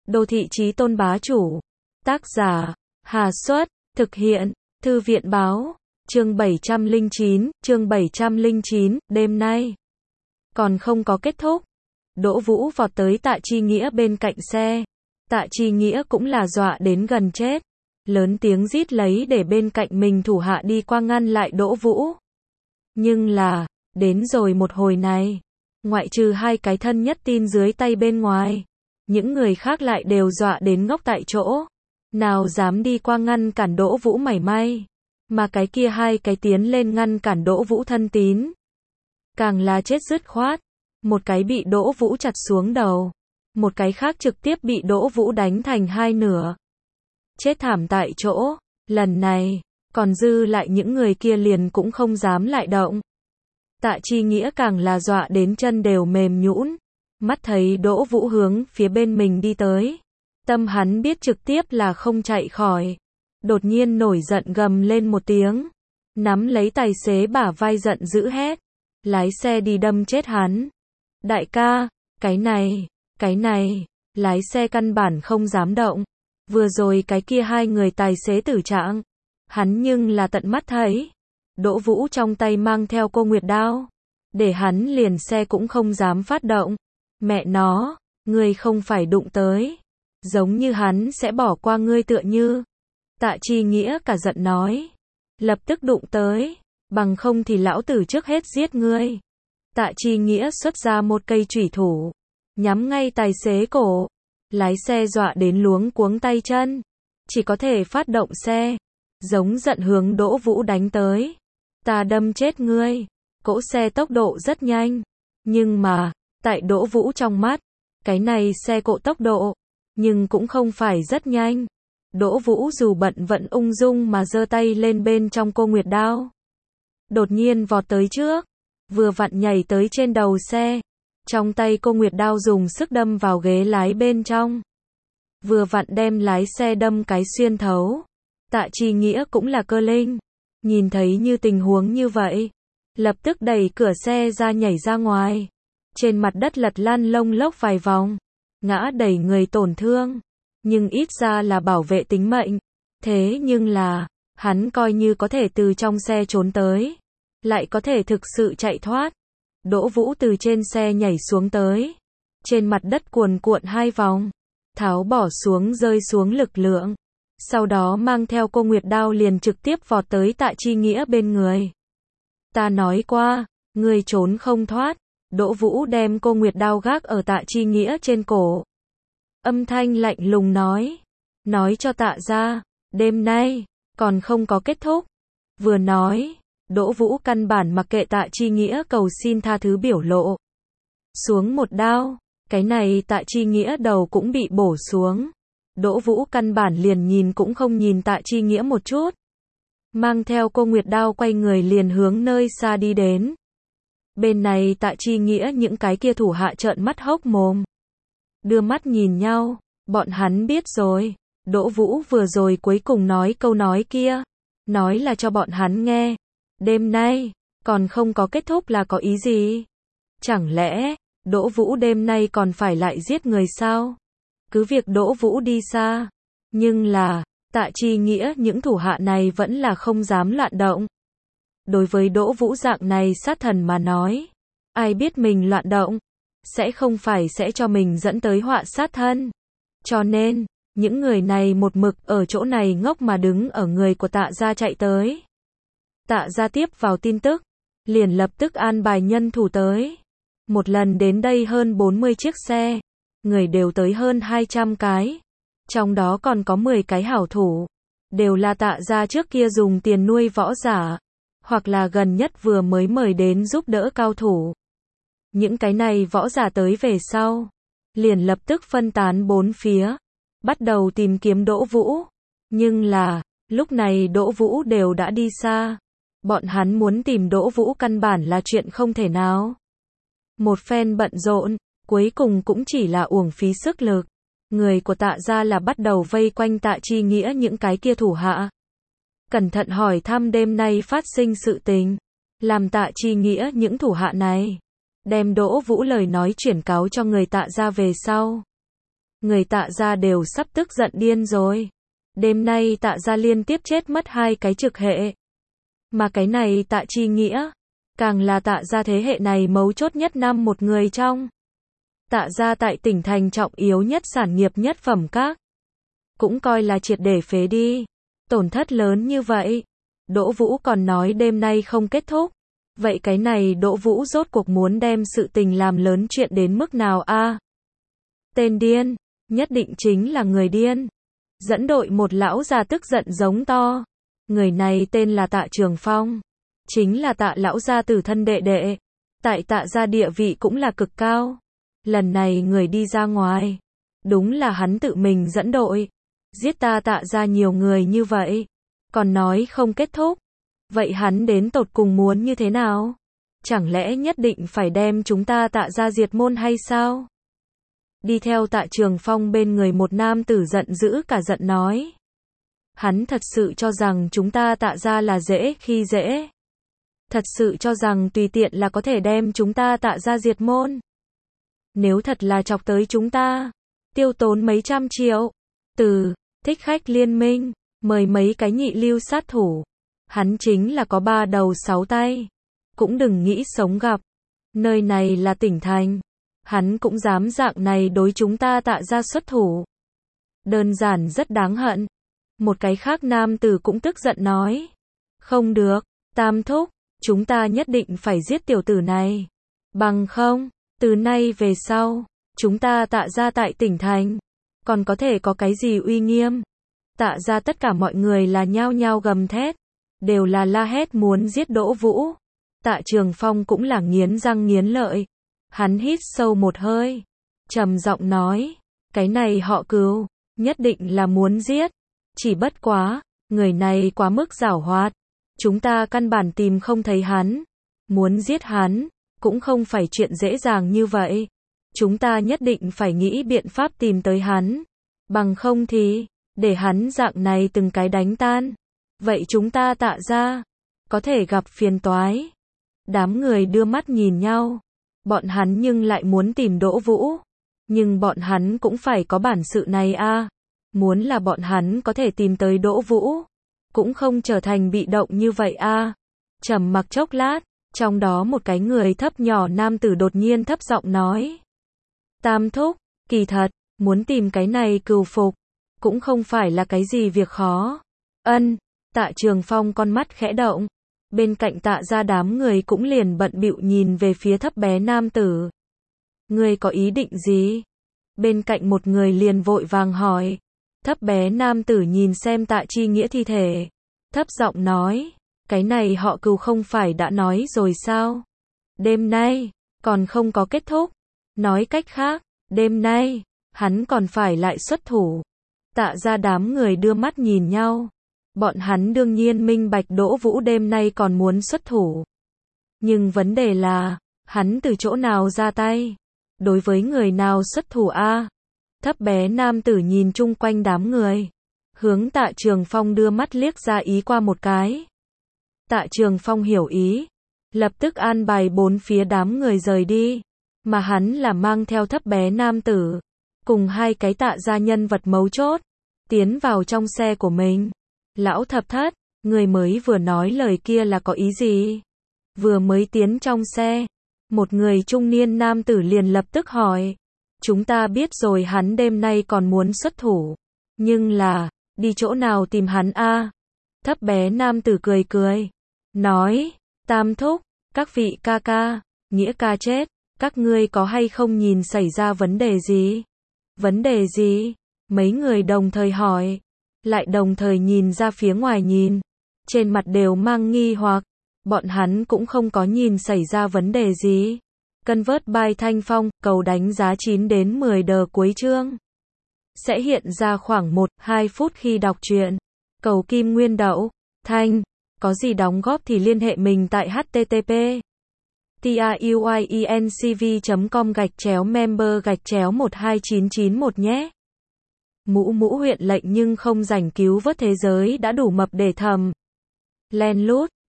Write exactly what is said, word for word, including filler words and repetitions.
Đô thị chí tôn bá chủ. Tác giả, Hà Xuất, thực hiện, Thư viện báo, chương bảy trăm lẻ chín, chương bảy trăm lẻ chín, đêm nay. Còn không có kết thúc. Đỗ Vũ vọt tới Tạ Chi Nghĩa bên cạnh xe. Tạ Chi Nghĩa cũng là dọa đến gần chết. Lớn tiếng rít lấy để bên cạnh mình thủ hạ đi qua ngăn lại Đỗ Vũ. Nhưng là, đến rồi một hồi này, ngoại trừ hai cái thân nhất tin dưới tay bên ngoài, những người khác lại đều dọa đến ngốc tại chỗ. Nào dám đi qua ngăn cản Đỗ Vũ mảy may. Mà cái kia hai cái tiến lên ngăn cản Đỗ Vũ thân tín. Càng là chết dứt khoát. Một cái bị Đỗ Vũ chặt xuống đầu. Một cái khác trực tiếp bị Đỗ Vũ đánh thành hai nửa. Chết thảm tại chỗ. Lần này, còn dư lại những người kia liền cũng không dám lại động. Tạ Chi Nghĩa càng là dọa đến chân đều mềm nhũn. Mắt thấy Đỗ Vũ hướng phía bên mình đi tới. Tâm hắn biết trực tiếp là không chạy khỏi. Đột nhiên nổi giận gầm lên một tiếng. Nắm lấy tài xế bả vai giận dữ hét. Lái xe đi đâm chết hắn. Đại ca, cái này, cái này, lái xe căn bản không dám động. Vừa rồi cái kia hai người tài xế tử trạng. Hắn nhưng là tận mắt thấy. Đỗ Vũ trong tay mang theo cô Nguyệt đao. Để hắn liền xe cũng không dám phát động. Mẹ nó, ngươi không phải đụng tới. Giống như hắn sẽ bỏ qua ngươi tựa như. Tạ Chi Nghĩa cả giận nói. Lập tức đụng tới. Bằng không thì lão tử trước hết giết ngươi. Tạ Chi Nghĩa xuất ra một cây chủy thủ. Nhắm ngay tài xế cổ. Lái xe dọa đến luống cuống tay chân. Chỉ có thể phát động xe. Giống giận hướng Đỗ Vũ đánh tới. Ta đâm chết ngươi. Cỗ xe tốc độ rất nhanh. Nhưng mà, tại Đỗ Vũ trong mắt, cái này xe cộ tốc độ, nhưng cũng không phải rất nhanh. Đỗ Vũ dù bận vẫn ung dung mà giơ tay lên bên trong cô Nguyệt đao. Đột nhiên vọt tới trước, vừa vặn nhảy tới trên đầu xe. Trong tay cô Nguyệt đao dùng sức đâm vào ghế lái bên trong. Vừa vặn đem lái xe đâm cái xuyên thấu. Tạ Chi Nghĩa cũng là cơ linh. Nhìn thấy như tình huống như vậy. Lập tức đẩy cửa xe ra nhảy ra ngoài. Trên mặt đất lật lăn lông lốc vài vòng. Ngã đẩy người tổn thương. Nhưng ít ra là bảo vệ tính mệnh. Thế nhưng là, hắn coi như có thể từ trong xe trốn tới. Lại có thể thực sự chạy thoát. Đỗ Vũ từ trên xe nhảy xuống tới. Trên mặt đất cuồn cuộn hai vòng. Tháo bỏ xuống rơi xuống lực lượng. Sau đó mang theo cô Nguyệt đao liền trực tiếp vọt tới Tạ Chi Nghĩa bên người. Ta nói qua, ngươi trốn không thoát. Đỗ Vũ đem cô Nguyệt đao gác ở Tạ Chi Nghĩa trên cổ. Âm thanh lạnh lùng nói. Nói cho Tạ ra, đêm nay, còn không có kết thúc. Vừa nói, Đỗ Vũ căn bản mặc kệ Tạ Chi Nghĩa cầu xin tha thứ biểu lộ. Xuống một đao, cái này Tạ Chi Nghĩa đầu cũng bị bổ xuống. Đỗ Vũ căn bản liền nhìn cũng không nhìn Tạ Chi Nghĩa một chút. Mang theo cô Nguyệt đao quay người liền hướng nơi xa đi đến. Bên này Tạ Chi Nghĩa những cái kia thủ hạ trợn mắt hốc mồm. Đưa mắt nhìn nhau, bọn hắn biết rồi. Đỗ Vũ vừa rồi cuối cùng nói câu nói kia. Nói là cho bọn hắn nghe. Đêm nay, còn không có kết thúc là có ý gì? Chẳng lẽ, Đỗ Vũ đêm nay còn phải lại giết người sao? Cứ việc Đỗ Vũ đi xa. Nhưng là, Tạ Chi Nghĩa những thủ hạ này vẫn là không dám loạn động. Đối với Đỗ Vũ dạng này sát thần mà nói. Ai biết mình loạn động. Sẽ không phải sẽ cho mình dẫn tới họa sát thân. Cho nên, những người này một mực ở chỗ này ngốc mà đứng ở người của Tạ gia chạy tới. Tạ gia tiếp vào tin tức. Liền lập tức an bài nhân thủ tới. Một lần đến đây hơn bốn mươi chiếc xe. Người đều tới hơn hai trăm cái. Trong đó còn có mười cái hảo thủ. Đều là Tạ gia trước kia dùng tiền nuôi võ giả. Hoặc là gần nhất vừa mới mời đến giúp đỡ cao thủ. Những cái này võ giả tới về sau. Liền lập tức phân tán bốn phía. Bắt đầu tìm kiếm Đỗ Vũ. Nhưng là, lúc này Đỗ Vũ đều đã đi xa. Bọn hắn muốn tìm Đỗ Vũ căn bản là chuyện không thể nào. Một phen bận rộn, cuối cùng cũng chỉ là uổng phí sức lực. Người của Tạ gia là bắt đầu vây quanh Tạ Chi Nghĩa những cái kia thủ hạ. Cẩn thận hỏi thăm đêm nay phát sinh sự tình. Làm Tạ Chi Nghĩa những thủ hạ này. Đem Đỗ Vũ lời nói chuyển cáo cho người Tạ gia về sau. Người Tạ gia đều sắp tức giận điên rồi. Đêm nay Tạ gia liên tiếp chết mất hai cái trực hệ. Mà cái này Tạ Chi Nghĩa, càng là Tạ gia thế hệ này mấu chốt nhất năm một người trong. Tạ gia tại tỉnh thành trọng yếu nhất sản nghiệp nhất phẩm các. Cũng coi là triệt để phế đi. Tổn thất lớn như vậy. Đỗ Vũ còn nói đêm nay không kết thúc. Vậy cái này Đỗ Vũ rốt cuộc muốn đem sự tình làm lớn chuyện đến mức nào a? À? Tên điên, nhất định chính là người điên. Dẫn đội một lão già tức giận giống to. Người này tên là Tạ Trường Phong. Chính là Tạ lão gia tử thân đệ đệ. Tại Tạ gia địa vị cũng là cực cao. Lần này người đi ra ngoài. Đúng là hắn tự mình dẫn đội. Giết ta Tạ gia nhiều người như vậy. Còn nói không kết thúc. Vậy hắn đến tột cùng muốn như thế nào? Chẳng lẽ nhất định phải đem chúng ta Tạ gia diệt môn hay sao? Đi theo Tạ Trường Phong bên người một nam tử giận dữ cả giận nói. Hắn thật sự cho rằng chúng ta Tạ gia là dễ khi dễ. Thật sự cho rằng tùy tiện là có thể đem chúng ta Tạ gia diệt môn. Nếu thật là chọc tới chúng ta, tiêu tốn mấy trăm triệu. Từ Thích Khách Liên Minh, mời mấy cái nhị lưu sát thủ. Hắn chính là có ba đầu sáu tay. Cũng đừng nghĩ sống gặp. Nơi này là tỉnh thành. Hắn cũng dám dạng này đối chúng ta Tạ gia xuất thủ. Đơn giản rất đáng hận. Một cái khác nam tử cũng tức giận nói. Không được, Tam thúc, chúng ta nhất định phải giết tiểu tử này. Bằng không, từ nay về sau, chúng ta Tạ gia tại tỉnh thành. Còn có thể có cái gì uy nghiêm? Tạ gia tất cả mọi người là nhao nhao gầm thét. Đều là la hét muốn giết Đỗ Vũ. Tạ Trường Phong cũng là nghiến răng nghiến lợi. Hắn hít sâu một hơi. Trầm giọng nói. Cái này họ Cừu, nhất định là muốn giết. Chỉ bất quá, người này quá mức giảo hoạt. Chúng ta căn bản tìm không thấy hắn. Muốn giết hắn, cũng không phải chuyện dễ dàng như vậy. Chúng ta nhất định phải nghĩ biện pháp tìm tới hắn. Bằng không thì, để hắn dạng này từng cái đánh tan. Vậy chúng ta Tạ gia, có thể gặp phiền toái. Đám người đưa mắt nhìn nhau. Bọn hắn nhưng lại muốn tìm Đỗ Vũ. Nhưng bọn hắn cũng phải có bản sự này a. À. Muốn là bọn hắn có thể tìm tới Đỗ Vũ. Cũng không trở thành bị động như vậy a. À. Trầm mặc chốc lát. Trong đó một cái người thấp nhỏ nam tử đột nhiên thấp giọng nói. Tam thúc, kỳ thật, muốn tìm cái này cừu phục. Cũng không phải là cái gì việc khó. Ân. Tạ Trường Phong con mắt khẽ động. Bên cạnh Tạ gia đám người cũng liền bận bịu nhìn về phía thấp bé nam tử. Ngươi có ý định gì? Bên cạnh một người liền vội vàng hỏi. Thấp bé nam tử nhìn xem Tạ Chi Nghĩa thi thể. Thấp giọng nói. Cái này họ Cừu không phải đã nói rồi sao? Đêm nay, còn không có kết thúc. Nói cách khác, đêm nay, hắn còn phải lại xuất thủ. Tạ gia đám người đưa mắt nhìn nhau. Bọn hắn đương nhiên minh bạch Đỗ Vũ đêm nay còn muốn xuất thủ. Nhưng vấn đề là, hắn từ chỗ nào ra tay? Đối với người nào xuất thủ a? À? Thấp bé nam tử nhìn chung quanh đám người. Hướng Tạ Trường Phong đưa mắt liếc ra ý qua một cái. Tạ Trường Phong hiểu ý. Lập tức an bài bốn phía đám người rời đi. Mà hắn là mang theo thấp bé nam tử. Cùng hai cái Tạ gia nhân vật mấu chốt. Tiến vào trong xe của mình. Lão thập thất, người mới vừa nói lời kia là có ý gì? Vừa mới tiến trong xe, một người trung niên nam tử liền lập tức hỏi. Chúng ta biết rồi hắn đêm nay còn muốn xuất thủ. Nhưng là, đi chỗ nào tìm hắn a? À? Thấp bé nam tử cười cười. Nói, Tam thúc, các vị ca ca, Nghĩa ca chết, các ngươi có hay không nhìn xảy ra vấn đề gì? Vấn đề gì? Mấy người đồng thời hỏi. Lại đồng thời nhìn ra phía ngoài nhìn. Trên mặt đều mang nghi hoặc. Bọn hắn cũng không có nhìn xảy ra vấn đề gì. Convert by Thanh Phong, cầu đánh giá chín đến mười đờ cuối chương. Sẽ hiện ra khoảng một đến hai phút khi đọc truyện. Cầu kim nguyên đậu. Thanh. Có gì đóng góp thì liên hệ mình tại http truyencv chấm com gạch chéo member gạch chéo một hai chín chín một nhé. Mũ mũ huyện lệnh nhưng không rảnh cứu vớt thế giới đã đủ mập để thầm. Len lút.